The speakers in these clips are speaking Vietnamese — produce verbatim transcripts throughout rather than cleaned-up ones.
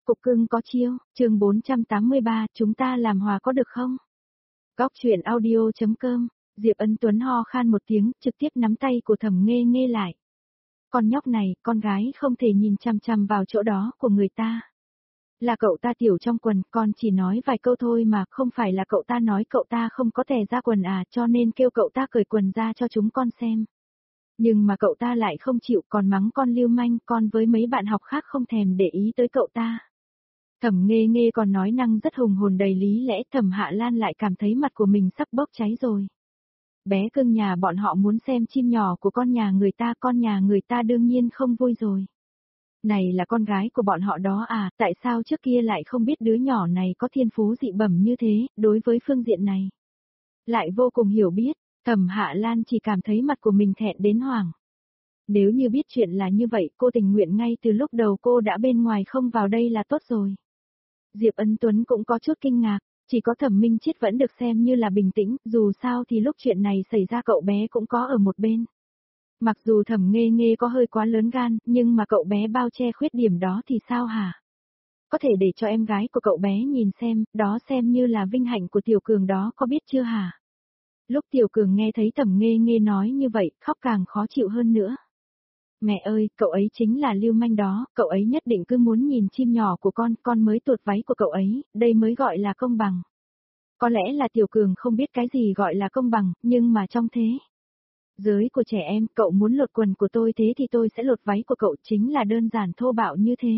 Cục cưng có chiêu, chương bốn trăm tám mươi ba, chúng ta làm hòa có được không? Góc chuyện audio chấm com, Diệp Ân Tuấn ho khan một tiếng, trực tiếp nắm tay của Thẩm Nghê Nghê lại. Con nhóc này, con gái không thể nhìn chằm chằm vào chỗ đó của người ta. Là cậu ta tiểu trong quần, con chỉ nói vài câu thôi mà, không phải là cậu ta nói cậu ta không có tè ra quần à, cho nên kêu cậu ta cởi quần ra cho chúng con xem. Nhưng mà cậu ta lại không chịu, còn mắng con lưu manh, con với mấy bạn học khác không thèm để ý tới cậu ta. Thẩm Nghê Nghê còn nói năng rất hùng hồn đầy lý lẽ, Thẩm Hạ Lan lại cảm thấy mặt của mình sắp bốc cháy rồi. Bé cưng nhà bọn họ muốn xem chim nhỏ của con nhà người ta, con nhà người ta đương nhiên không vui rồi. Này là con gái của bọn họ đó à, tại sao trước kia lại không biết đứa nhỏ này có thiên phú dị bẩm như thế, đối với phương diện này. Lại vô cùng hiểu biết, Thẩm Hạ Lan chỉ cảm thấy mặt của mình thẹn đến hoảng. Nếu như biết chuyện là như vậy, cô tình nguyện ngay từ lúc đầu cô đã bên ngoài không vào đây là tốt rồi. Diệp Ân Tuấn cũng có chút kinh ngạc, chỉ có Thẩm Minh Chiết vẫn được xem như là bình tĩnh, dù sao thì lúc chuyện này xảy ra cậu bé cũng có ở một bên. Mặc dù Thẩm Nghê Nghê có hơi quá lớn gan, nhưng mà cậu bé bao che khuyết điểm đó thì sao hả? Có thể để cho em gái của cậu bé nhìn xem, đó xem như là vinh hạnh của Tiểu Cường đó, có biết chưa hả? Lúc Tiểu Cường nghe thấy Thẩm Nghê Nghê nói như vậy, khóc càng khó chịu hơn nữa. Mẹ ơi, cậu ấy chính là lưu manh đó, cậu ấy nhất định cứ muốn nhìn chim nhỏ của con, con mới tuột váy của cậu ấy, đây mới gọi là công bằng. Có lẽ là Tiểu Cường không biết cái gì gọi là công bằng, nhưng mà trong thế giới của trẻ em, cậu muốn lột quần của tôi thế thì tôi sẽ lột váy của cậu, chính là đơn giản thô bạo như thế.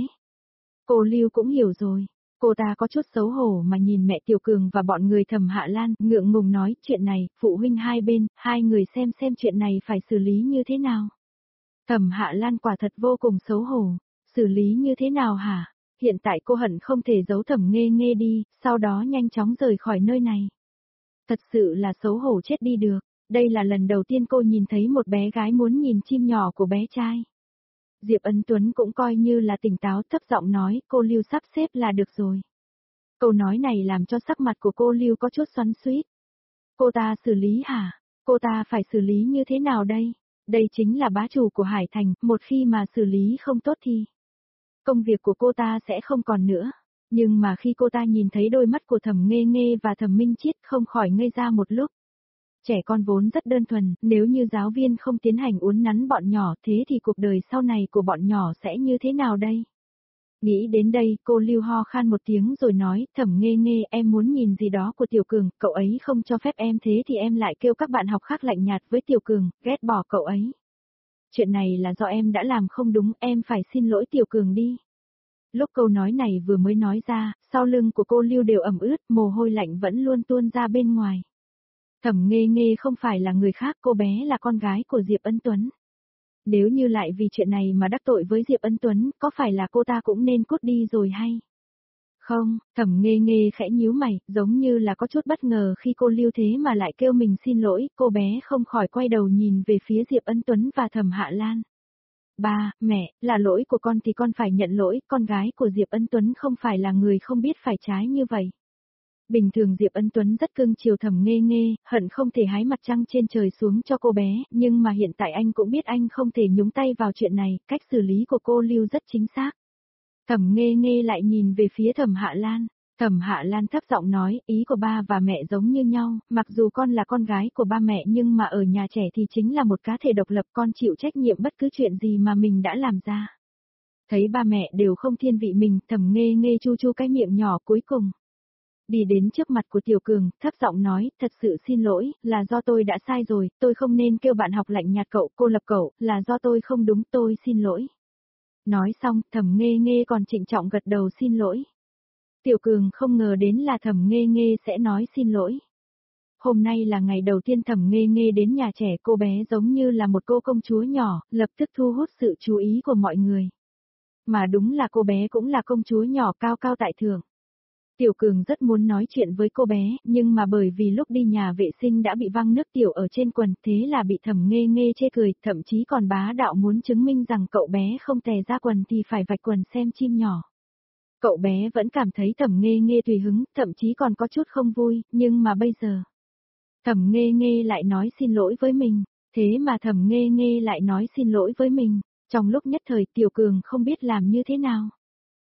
Cô Lưu cũng hiểu rồi. Cô ta có chút xấu hổ mà nhìn mẹ Tiểu Cường và bọn người Thẩm Hạ Lan, ngượng ngùng nói, chuyện này, phụ huynh hai bên, hai người xem xem chuyện này phải xử lý như thế nào. Thẩm Hạ Lan quả thật vô cùng xấu hổ, xử lý như thế nào hả? Hiện tại cô hận không thể giấu Thẩm Nghê Nghê đi, sau đó nhanh chóng rời khỏi nơi này. Thật sự là xấu hổ chết đi được, đây là lần đầu tiên cô nhìn thấy một bé gái muốn nhìn chim nhỏ của bé trai. Diệp Ân Tuấn cũng coi như là tỉnh táo, thấp giọng nói, cô Lưu sắp xếp là được rồi. Câu nói này làm cho sắc mặt của cô Lưu có chút xoắn xuýt. Cô ta xử lý hả? Cô ta phải xử lý như thế nào đây? Đây chính là bá chủ của Hải Thành, một khi mà xử lý không tốt thì công việc của cô ta sẽ không còn nữa. Nhưng mà khi cô ta nhìn thấy đôi mắt của Thẩm Nghê Nghê và Thẩm Minh Chiết không khỏi ngây ra một lúc. Trẻ con vốn rất đơn thuần, nếu như giáo viên không tiến hành uốn nắn bọn nhỏ thế thì cuộc đời sau này của bọn nhỏ sẽ như thế nào đây? Nghĩ đến đây, cô Lưu ho khan một tiếng rồi nói, Thẩm Nghê Nghê, em muốn nhìn gì đó của Tiểu Cường, cậu ấy không cho phép em thế thì em lại kêu các bạn học khác lạnh nhạt với Tiểu Cường, ghét bỏ cậu ấy. Chuyện này là do em đã làm không đúng, em phải xin lỗi Tiểu Cường đi. Lúc câu nói này vừa mới nói ra, sau lưng của cô Lưu đều ẩm ướt, mồ hôi lạnh vẫn luôn tuôn ra bên ngoài. Thẩm Nghê Nghê không phải là người khác, cô bé là con gái của Diệp Ân Tuấn. Nếu như lại vì chuyện này mà đắc tội với Diệp Ân Tuấn, có phải là cô ta cũng nên cút đi rồi hay? Không, Thẩm Nghê Nghê khẽ nhíu mày, giống như là có chút bất ngờ khi cô Lưu thế mà lại kêu mình xin lỗi, cô bé không khỏi quay đầu nhìn về phía Diệp Ân Tuấn và Thẩm Hạ Lan. Ba, mẹ, là lỗi của con thì con phải nhận lỗi, con gái của Diệp Ân Tuấn không phải là người không biết phải trái như vậy. Bình thường Diệp Ân Tuấn rất cưng chiều Thẩm Nghê Nghê, hận không thể hái mặt trăng trên trời xuống cho cô bé, nhưng mà hiện tại anh cũng biết anh không thể nhúng tay vào chuyện này, cách xử lý của cô Lưu rất chính xác. Thẩm Nghê Nghê lại nhìn về phía Thẩm Hạ Lan, Thẩm Hạ Lan thấp giọng nói, ý của ba và mẹ giống như nhau, mặc dù con là con gái của ba mẹ nhưng mà ở nhà trẻ thì chính là một cá thể độc lập, con chịu trách nhiệm bất cứ chuyện gì mà mình đã làm ra. Thấy ba mẹ đều không thiên vị mình, Thẩm Nghê Nghê chu chu cái miệng nhỏ cuối cùng. Đi đến trước mặt của Tiểu Cường, thấp giọng nói, thật sự xin lỗi, là do tôi đã sai rồi, tôi không nên kêu bạn học lạnh nhạt cậu, cô lập cậu, là do tôi không đúng, tôi xin lỗi. Nói xong, Thẩm Nghê Nghê còn trịnh trọng gật đầu xin lỗi. Tiểu Cường không ngờ đến là Thẩm Nghê Nghê sẽ nói xin lỗi. Hôm nay là ngày đầu tiên Thẩm Nghê Nghê đến nhà trẻ, cô bé giống như là một cô công chúa nhỏ, lập tức thu hút sự chú ý của mọi người. Mà đúng là cô bé cũng là công chúa nhỏ cao cao tại thượng. Tiểu Cường rất muốn nói chuyện với cô bé, nhưng mà bởi vì lúc đi nhà vệ sinh đã bị văng nước tiểu ở trên quần, thế là bị Thẩm Nghê Nghê chê cười, thậm chí còn bá đạo muốn chứng minh rằng cậu bé không tè ra quần thì phải vạch quần xem chim nhỏ. Cậu bé vẫn cảm thấy Thẩm Nghê Nghê tùy hứng, thậm chí còn có chút không vui, nhưng mà bây giờ, Thẩm Nghê Nghê lại nói xin lỗi với mình, thế mà Thẩm Nghê Nghê lại nói xin lỗi với mình, trong lúc nhất thời Tiểu Cường không biết làm như thế nào.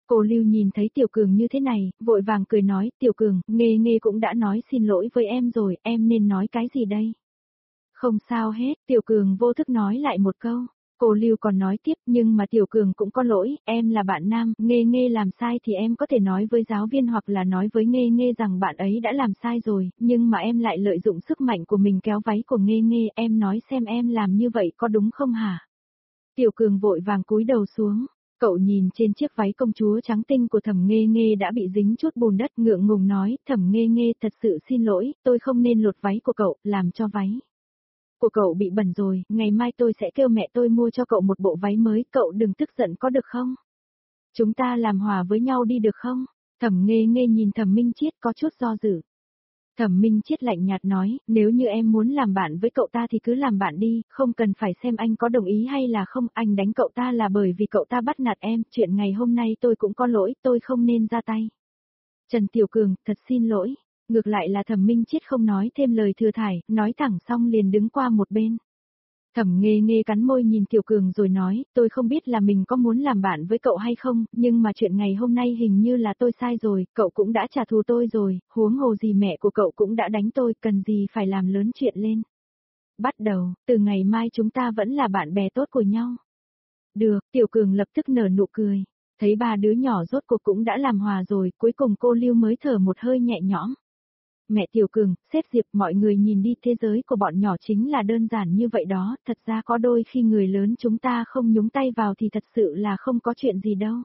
Cô Lưu nhìn thấy Tiểu Cường như thế này, vội vàng cười nói, Tiểu Cường, Nghê Nghê cũng đã nói xin lỗi với em rồi, em nên nói cái gì đây? Không sao hết, Tiểu Cường vô thức nói lại một câu. Cô Lưu còn nói tiếp, nhưng mà Tiểu Cường cũng có lỗi, em là bạn nam, Nghê Nghê làm sai thì em có thể nói với giáo viên hoặc là nói với Nghê Nghê rằng bạn ấy đã làm sai rồi, nhưng mà em lại lợi dụng sức mạnh của mình kéo váy của Nghê Nghê, em nói xem em làm như vậy có đúng không hả? Tiểu Cường vội vàng cúi đầu xuống, cậu nhìn trên chiếc váy công chúa trắng tinh của Thẩm Nghê Nghê đã bị dính chút bùn đất, ngượng ngùng nói, Thẩm Nghê Nghê thật sự xin lỗi, tôi không nên lột váy của cậu, làm cho váy của cậu bị bẩn rồi, ngày mai tôi sẽ kêu mẹ tôi mua cho cậu một bộ váy mới, cậu đừng tức giận có được không? Chúng ta làm hòa với nhau đi được không? Thẩm Nghê Nghê nhìn Thẩm Minh Chiết có chút do dự. Thẩm Minh Chiết lạnh nhạt nói, nếu như em muốn làm bạn với cậu ta thì cứ làm bạn đi, không cần phải xem anh có đồng ý hay là không, anh đánh cậu ta là bởi vì cậu ta bắt nạt em, chuyện ngày hôm nay tôi cũng có lỗi, tôi không nên ra tay. Trần Tiểu Cường, thật xin lỗi. Ngược lại là Thẩm Minh Chiết không nói thêm lời thừa thải, nói thẳng xong liền đứng qua một bên. Thẩm Nghê Nghê cắn môi nhìn Tiểu Cường rồi nói, tôi không biết là mình có muốn làm bạn với cậu hay không, nhưng mà chuyện ngày hôm nay hình như là tôi sai rồi, cậu cũng đã trả thù tôi rồi, huống hồ gì mẹ của cậu cũng đã đánh tôi, cần gì phải làm lớn chuyện lên. Bắt đầu, từ ngày mai chúng ta vẫn là bạn bè tốt của nhau. Được, Tiểu Cường lập tức nở nụ cười. Thấy ba đứa nhỏ rốt cuộc cũng đã làm hòa rồi, cuối cùng cô Lưu mới thở một hơi nhẹ nhõm. Mẹ Tiểu Cường, sếp Diệp, mọi người nhìn đi, thế giới của bọn nhỏ chính là đơn giản như vậy đó, thật ra có đôi khi người lớn chúng ta không nhúng tay vào thì thật sự là không có chuyện gì đâu.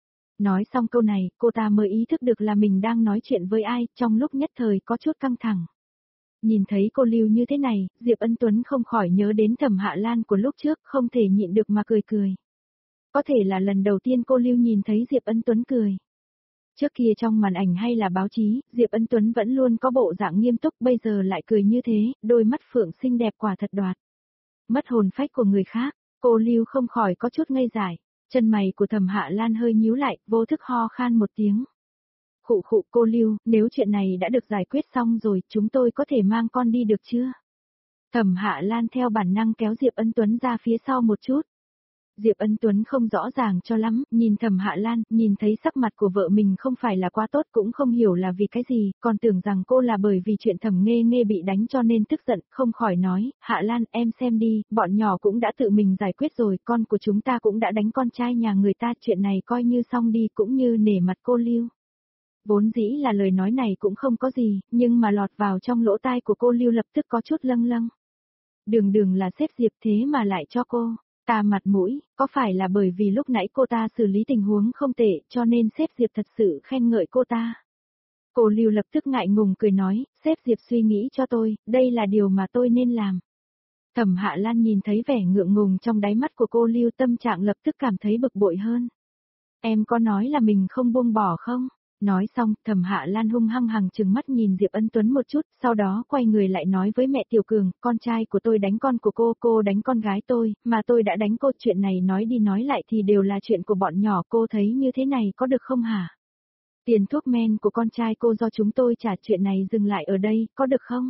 Nói xong câu này, cô ta mới ý thức được là mình đang nói chuyện với ai, trong lúc nhất thời có chút căng thẳng. Nhìn thấy cô Lưu như thế này, Diệp Ân Tuấn không khỏi nhớ đến Thẩm Hạ Lan của lúc trước, không thể nhịn được mà cười cười. Có thể là lần đầu tiên cô Lưu nhìn thấy Diệp Ân Tuấn cười. Trước kia trong màn ảnh hay là báo chí, Diệp Ân Tuấn vẫn luôn có bộ dạng nghiêm túc, bây giờ lại cười như thế, đôi mắt phượng xinh đẹp quả thật đoạt. Mất hồn phách của người khác, cô Lưu không khỏi có chút ngây dại, chân mày của Thẩm Hạ Lan hơi nhíu lại, vô thức ho khan một tiếng. Khụ khụ, cô Lưu, nếu chuyện này đã được giải quyết xong rồi, chúng tôi có thể mang con đi được chưa? Thẩm Hạ Lan theo bản năng kéo Diệp Ân Tuấn ra phía sau một chút. Diệp Ân Tuấn không rõ ràng cho lắm, nhìn Thẩm Hạ Lan, nhìn thấy sắc mặt của vợ mình không phải là quá tốt, cũng không hiểu là vì cái gì, còn tưởng rằng cô là bởi vì chuyện Thẩm Nghê Nghê bị đánh cho nên tức giận, không khỏi nói, Hạ Lan, em xem đi, bọn nhỏ cũng đã tự mình giải quyết rồi, con của chúng ta cũng đã đánh con trai nhà người ta, chuyện này coi như xong đi, cũng như nể mặt cô Lưu. Vốn dĩ là lời nói này cũng không có gì, nhưng mà lọt vào trong lỗ tai của cô Lưu lập tức có chút lâng lâng. Đường đường là sếp Diệp thế mà lại cho cô ta mặt mũi, có phải là bởi vì lúc nãy cô ta xử lý tình huống không tệ cho nên sếp Diệp thật sự khen ngợi cô ta. Cô Lưu lập tức ngại ngùng cười nói, sếp Diệp suy nghĩ cho tôi, đây là điều mà tôi nên làm. Thẩm Hạ Lan nhìn thấy vẻ ngượng ngùng trong đáy mắt của cô Lưu, tâm trạng lập tức cảm thấy bực bội hơn. Em có nói là mình không buông bỏ không? Nói xong, Thẩm Hạ Lan hung hăng hằng trừng mắt nhìn Diệp Ân Tuấn một chút, sau đó quay người lại nói với mẹ Tiểu Cường, con trai của tôi đánh con của cô, cô đánh con gái tôi, mà tôi đã đánh cô, chuyện này nói đi nói lại thì đều là chuyện của bọn nhỏ, cô thấy như thế này có được không hả? Tiền thuốc men của con trai cô do chúng tôi trả, chuyện này dừng lại ở đây, có được không?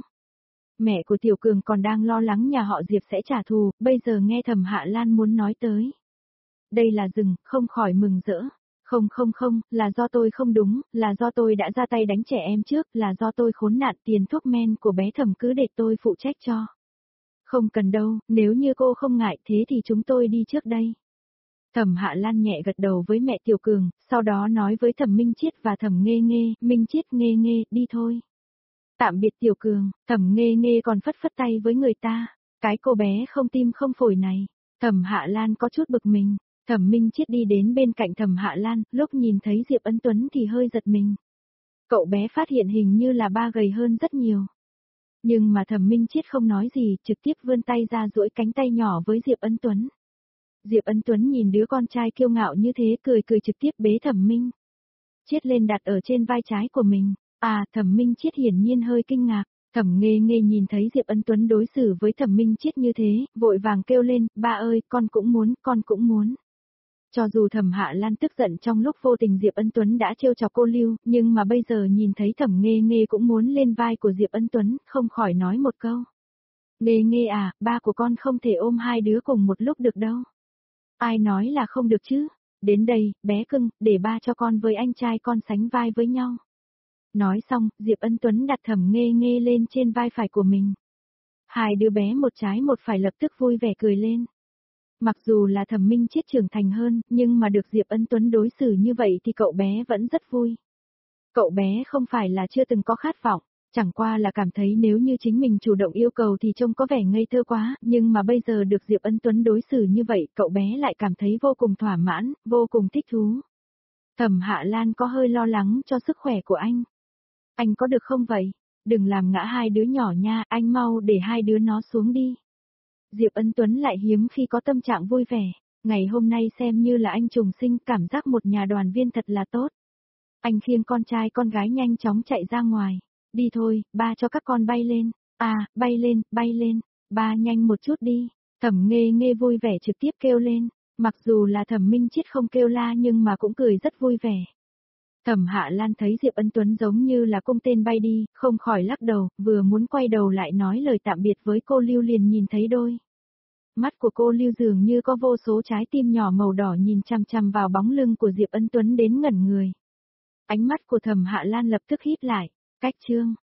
Mẹ của Tiểu Cường còn đang lo lắng nhà họ Diệp sẽ trả thù, bây giờ nghe Thẩm Hạ Lan muốn nói tới. Đây là dừng, không khỏi mừng rỡ. Không không không, là do tôi không đúng, là do tôi đã ra tay đánh trẻ em trước, là do tôi khốn nạn, tiền thuốc men của bé Thẩm cứ để tôi phụ trách cho. Không cần đâu, nếu như cô không ngại thế thì chúng tôi đi trước đây. Thẩm Hạ Lan nhẹ gật đầu với mẹ Tiểu Cường, sau đó nói với Thẩm Minh Chiết và Thẩm Nghê Nghê, Minh Chiết Nghê Nghê, đi thôi. Tạm biệt Tiểu Cường, Thẩm Nghê Nghê còn phất phất tay với người ta, cái cô bé không tim không phổi này. Thẩm Hạ Lan có chút bực mình. Thẩm Minh Chiết đi đến bên cạnh Thẩm Hạ Lan, lúc nhìn thấy Diệp Ân Tuấn thì hơi giật mình. Cậu bé phát hiện hình như là ba gầy hơn rất nhiều. Nhưng mà Thẩm Minh Chiết không nói gì, trực tiếp vươn tay ra duỗi cánh tay nhỏ với Diệp Ân Tuấn. Diệp Ân Tuấn nhìn đứa con trai kiêu ngạo như thế, cười cười trực tiếp bế Thẩm Minh Chiết lên đặt ở trên vai trái của mình. À, Thẩm Minh Chiết hiển nhiên hơi kinh ngạc. Thẩm Nghê Nghê nhìn thấy Diệp Ân Tuấn đối xử với Thẩm Minh Chiết như thế, vội vàng kêu lên, ba ơi, con cũng muốn, con cũng muốn. Cho dù Thẩm Hạ Lan tức giận trong lúc vô tình Diệp Ân Tuấn đã trêu chọc cô Lưu, nhưng mà bây giờ nhìn thấy Thẩm Nghê Nghê cũng muốn lên vai của Diệp Ân Tuấn, không khỏi nói một câu. Nghê Nghê à, ba của con không thể ôm hai đứa cùng một lúc được đâu. Ai nói là không được chứ? Đến đây, bé cưng, để ba cho con với anh trai con sánh vai với nhau. Nói xong, Diệp Ân Tuấn đặt Thẩm Nghê Nghê lên trên vai phải của mình. Hai đứa bé một trái một phải lập tức vui vẻ cười lên. Mặc dù là Thẩm Minh Chết trưởng thành hơn, nhưng mà được Diệp Ân Tuấn đối xử như vậy thì cậu bé vẫn rất vui. Cậu bé không phải là chưa từng có khát vọng, chẳng qua là cảm thấy nếu như chính mình chủ động yêu cầu thì trông có vẻ ngây thơ quá, nhưng mà bây giờ được Diệp Ân Tuấn đối xử như vậy, cậu bé lại cảm thấy vô cùng thỏa mãn, vô cùng thích thú. Thẩm Hạ Lan có hơi lo lắng cho sức khỏe của anh. Anh có được không vậy? Đừng làm ngã hai đứa nhỏ nha, anh mau để hai đứa nó xuống đi. Diệp Ân Tuấn lại hiếm khi có tâm trạng vui vẻ, ngày hôm nay xem như là anh trùng sinh, cảm giác một nhà đoàn viên thật là tốt. Anh khiêng con trai con gái nhanh chóng chạy ra ngoài, đi thôi, ba cho các con bay lên, à, bay lên, bay lên, ba nhanh một chút đi, Thẩm Nghê Nghê vui vẻ trực tiếp kêu lên, mặc dù là Thẩm Minh Chết không kêu la nhưng mà cũng cười rất vui vẻ. Thẩm Hạ Lan thấy Diệp Ân Tuấn giống như là cung tên bay đi, không khỏi lắc đầu, vừa muốn quay đầu lại nói lời tạm biệt với cô Lưu liền nhìn thấy đôi. Mắt của cô Lưu dường như có vô số trái tim nhỏ màu đỏ nhìn chằm chằm vào bóng lưng của Diệp Ân Tuấn đến ngẩn người. Ánh mắt của Thẩm Hạ Lan lập tức híp lại, cách chương.